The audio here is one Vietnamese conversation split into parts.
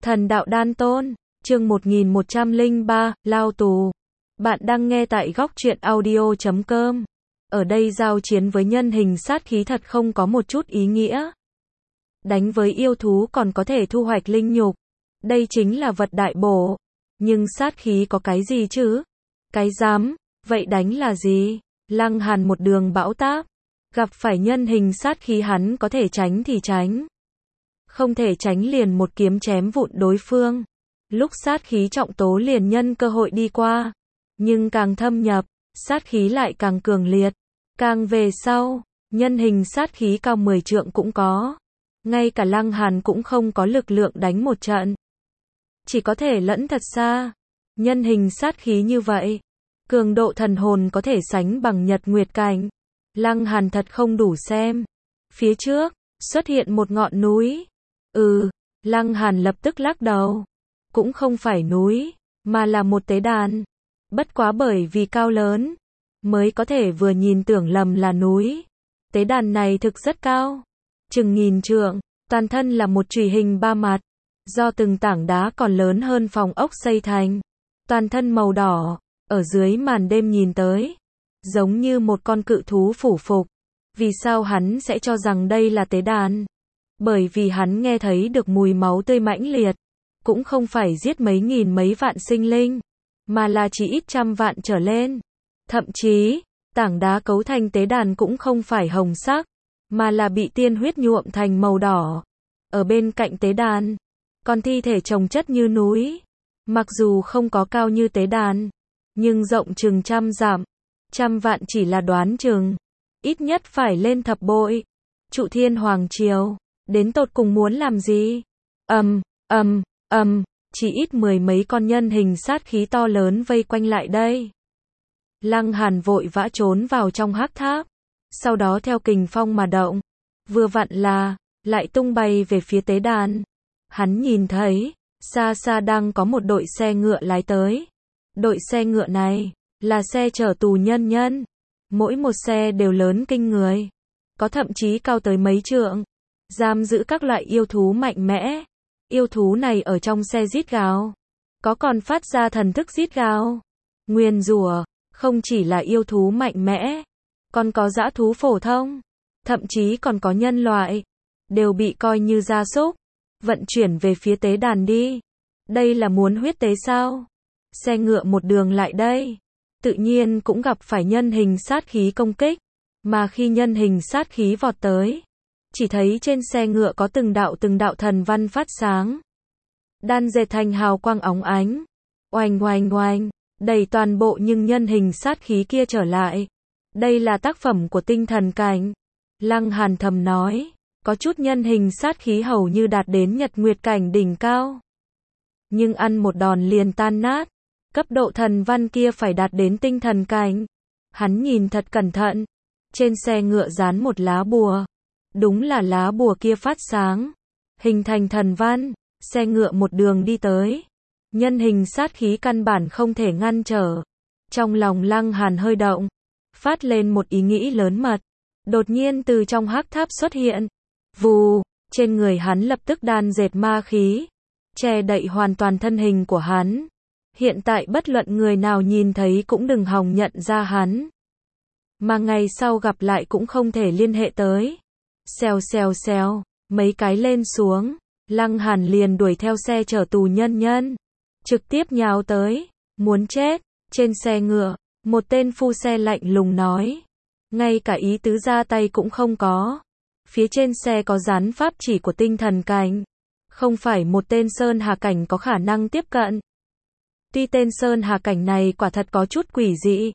Thần đạo đan tôn, chương 1103, lao tù. Bạn đang nghe tại góc truyện audio.com. Ở đây giao chiến với nhân hình sát khí thật không có một chút ý nghĩa. Đánh với yêu thú còn có thể thu hoạch linh nhục. Đây chính là vật đại bổ. Nhưng sát khí có cái gì chứ? Cái dám, vậy đánh là gì? Lăng Hàn một đường bão táp. Gặp phải nhân hình sát khí hắn có thể tránh thì tránh. Không thể tránh liền một kiếm chém vụn đối phương. Lúc sát khí trọng tố liền nhân cơ hội đi qua. Nhưng càng thâm nhập, sát khí lại càng cường liệt. Càng về sau, nhân hình sát khí cao 10 trượng cũng có. Ngay cả Lăng Hàn cũng không có lực lượng đánh một trận. Chỉ có thể lẫn thật xa. Nhân hình sát khí như vậy, cường độ thần hồn có thể sánh bằng nhật nguyệt cảnh. Lăng Hàn thật không đủ xem. Phía trước, xuất hiện một ngọn núi. Lăng Hàn lập tức lắc đầu. Cũng không phải núi, mà là một tế đàn. Bất quá bởi vì cao lớn, mới có thể vừa nhìn tưởng lầm là núi. Tế đàn này thực rất cao, chừng 1000 trượng, toàn thân là một chùy hình 3 mặt, do từng tảng đá còn lớn hơn phòng ốc xây thành. Toàn thân màu đỏ, ở dưới màn đêm nhìn tới, giống như một con cự thú phủ phục. Vì sao hắn sẽ cho rằng đây là tế đàn? Bởi vì hắn nghe thấy được mùi máu tươi mãnh liệt, cũng không phải giết mấy nghìn mấy vạn sinh linh, mà là chỉ ít trăm vạn trở lên. Thậm chí, tảng đá cấu thành tế đàn cũng không phải hồng sắc, mà là bị tiên huyết nhuộm thành màu đỏ. Ở bên cạnh tế đàn, còn thi thể chồng chất như núi. Mặc dù không có cao như tế đàn, nhưng rộng chừng 100 dặm, 100 vạn chỉ là đoán chừng, ít nhất phải lên thập bội. Trụ Thiên Hoàng Triều, đến tột cùng muốn làm gì? Chỉ ít 10 mấy con nhân hình sát khí to lớn vây quanh lại đây. Lăng Hàn vội vã trốn vào trong hắc tháp, sau đó theo kình phong mà động, vừa vặn là lại tung bay về phía tế đàn. Hắn nhìn thấy, xa xa đang có một đội xe ngựa lái tới. Đội xe ngựa này là xe chở tù nhân nhân, mỗi một xe đều lớn kinh người, có thậm chí cao tới mấy trượng, giam giữ các loại yêu thú mạnh mẽ. Yêu thú này ở trong xe rít gào, có còn phát ra thần thức rít gào, nguyền rủa. Không chỉ là yêu thú mạnh mẽ, còn có dã thú phổ thông, thậm chí còn có nhân loại, đều bị coi như gia súc. Vận chuyển về phía tế đàn đi. Đây là muốn huyết tế sao? Xe ngựa một đường lại đây, tự nhiên cũng gặp phải nhân hình sát khí công kích, mà khi nhân hình sát khí vọt tới, chỉ thấy trên xe ngựa có từng đạo thần văn phát sáng, đan dệt thành hào quang óng ánh, oanh oanh oanh, đầy toàn bộ. Nhưng nhân hình sát khí kia trở lại, đây là tác phẩm của tinh thần cảnh. Lăng Hàn thầm nói, có chút nhân hình sát khí hầu như đạt đến nhật nguyệt cảnh đỉnh cao, nhưng ăn một đòn liền tan nát. Cấp độ thần văn kia phải đạt đến tinh thần cảnh. Hắn nhìn thật cẩn thận, trên xe ngựa dán một lá bùa. Đúng là lá bùa kia phát sáng, hình thành thần văn. Xe ngựa một đường đi tới, nhân hình sát khí căn bản không thể ngăn trở. Trong lòng Lăng Hàn hơi động, phát lên một ý nghĩ lớn mật. Đột nhiên từ trong hắc tháp xuất hiện, vù, trên người hắn lập tức đan dệt ma khí, che đậy hoàn toàn thân hình của hắn. Hiện tại bất luận người nào nhìn thấy cũng đừng hòng nhận ra hắn, mà ngày sau gặp lại cũng không thể liên hệ tới. Xèo xèo xèo, mấy cái lên xuống, Lăng Hàn liền đuổi theo xe chở tù nhân nhân, trực tiếp nhào tới, muốn chết. Trên xe ngựa, một tên phu xe lạnh lùng nói, ngay cả ý tứ ra tay cũng không có. Phía trên xe có dán pháp chỉ của tinh thần cảnh, không phải một tên sơn hà cảnh có khả năng tiếp cận. Tuy tên sơn hà cảnh này quả thật có chút quỷ dị,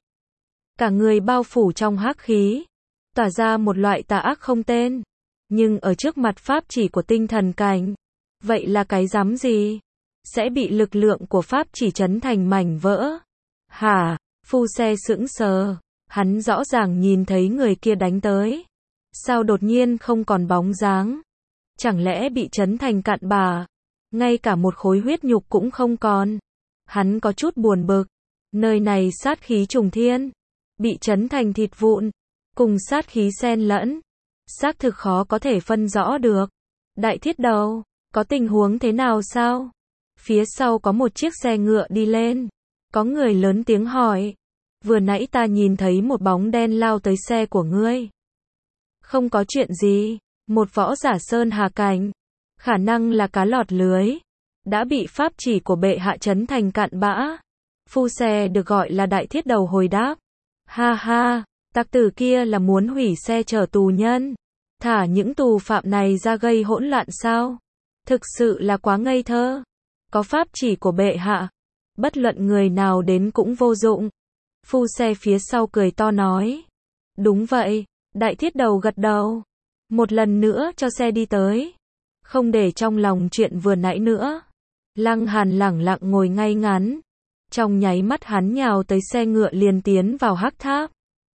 cả người bao phủ trong hắc khí, tỏa ra một loại tà ác không tên, nhưng ở trước mặt pháp chỉ của tinh thần cảnh, vậy là cái rắm gì? Sẽ bị lực lượng của pháp chỉ chấn thành mảnh vỡ. Hả? Phu xe sững sờ, hắn rõ ràng nhìn thấy người kia đánh tới, sao đột nhiên không còn bóng dáng? Chẳng lẽ bị chấn thành cặn bã, ngay cả một khối huyết nhục cũng không còn? Hắn có chút buồn bực, nơi này sát khí trùng thiên, bị chấn thành thịt vụn, cùng sát khí xen lẫn, xác thực khó có thể phân rõ được. Đại thiết đầu, có tình huống thế nào sao? Phía sau có một chiếc xe ngựa đi lên. Có người lớn tiếng hỏi. Vừa nãy ta nhìn thấy một bóng đen lao tới xe của ngươi. Không có chuyện gì. Một võ giả sơn hà cảnh. Khả năng là cá lọt lưới. Đã bị pháp chỉ của bệ hạ trấn thành cạn bã. Phu xe được gọi là Đại Thiết Đầu hồi đáp. Ha ha, tặc tử kia là muốn hủy xe chở tù nhân. Thả những tù phạm này ra gây hỗn loạn sao? Thực sự là quá ngây thơ. Có pháp chỉ của bệ hạ. Bất luận người nào đến cũng vô dụng. Phu xe phía sau cười to nói. Đúng vậy, Đại Thiết Đầu gật đầu. Một lần nữa cho xe đi tới. Không để trong lòng chuyện vừa nãy nữa. Lăng Hàn lẳng lặng ngồi ngay ngắn. Trong nháy mắt hắn nhào tới xe ngựa liền tiến vào hắc tháp.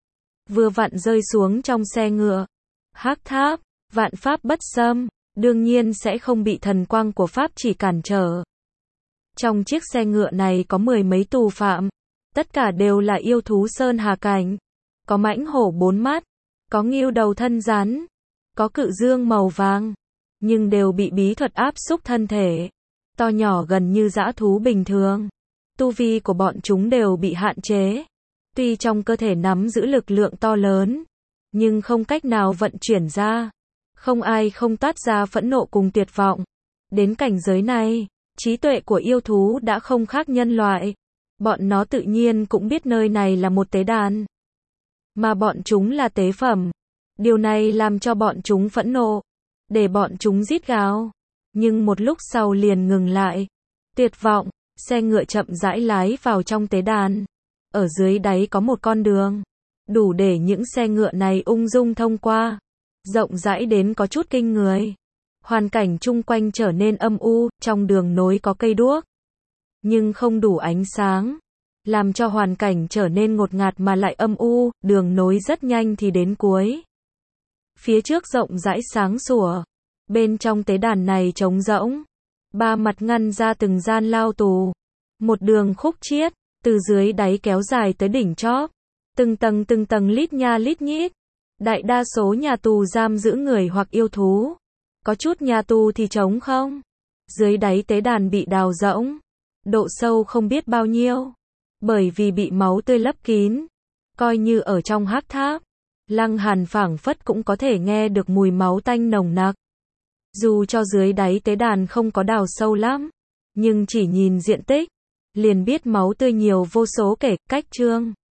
Vừa vặn rơi xuống trong xe ngựa. Hắc tháp, vạn pháp bất xâm, đương nhiên sẽ không bị thần quang của pháp chỉ cản trở. Trong chiếc xe ngựa này có 10 mấy tù phạm. Tất cả đều là yêu thú sơn hà cảnh. Có mãnh hổ 4 mắt. Có ngưu đầu thân rắn. Có cự dương màu vàng. Nhưng đều bị bí thuật áp xúc thân thể. To nhỏ gần như dã thú bình thường. Tu vi của bọn chúng đều bị hạn chế. Tuy trong cơ thể nắm giữ lực lượng to lớn. Nhưng không cách nào vận chuyển ra. Không ai không toát ra phẫn nộ cùng tuyệt vọng. Đến cảnh giới này, trí tuệ của yêu thú đã không khác nhân loại. Bọn nó tự nhiên cũng biết nơi này là một tế đàn. Mà bọn chúng là tế phẩm. Điều này làm cho bọn chúng phẫn nộ. Để bọn chúng rít gào. Nhưng một lúc sau liền ngừng lại. Tuyệt vọng, xe ngựa chậm rãi lái vào trong tế đàn. Ở dưới đáy có một con đường. Đủ để những xe ngựa này ung dung thông qua. Rộng rãi đến có chút kinh người. Hoàn cảnh chung quanh trở nên âm u, trong đường nối có cây đuốc. Nhưng không đủ ánh sáng. Làm cho hoàn cảnh trở nên ngột ngạt mà lại âm u, đường nối rất nhanh thì đến cuối. Phía trước rộng rãi sáng sủa. Bên trong tế đàn này trống rỗng. Ba mặt ngăn ra từng gian lao tù. Một đường khúc chiết, từ dưới đáy kéo dài tới đỉnh chóp. Từng tầng lít nha lít nhít. Đại đa số nhà tù giam giữ người hoặc yêu thú. Có chút nhà tù thì trống không. Dưới đáy tế đàn bị đào rỗng. Độ sâu không biết bao nhiêu. Bởi vì bị máu tươi lấp kín. Coi như ở trong hắc tháp. Lăng Hàn phảng phất cũng có thể nghe được mùi máu tanh nồng nặc. Dù cho dưới đáy tế đàn không có đào sâu lắm. Nhưng chỉ nhìn diện tích. Liền biết máu tươi nhiều vô số kể cách chương.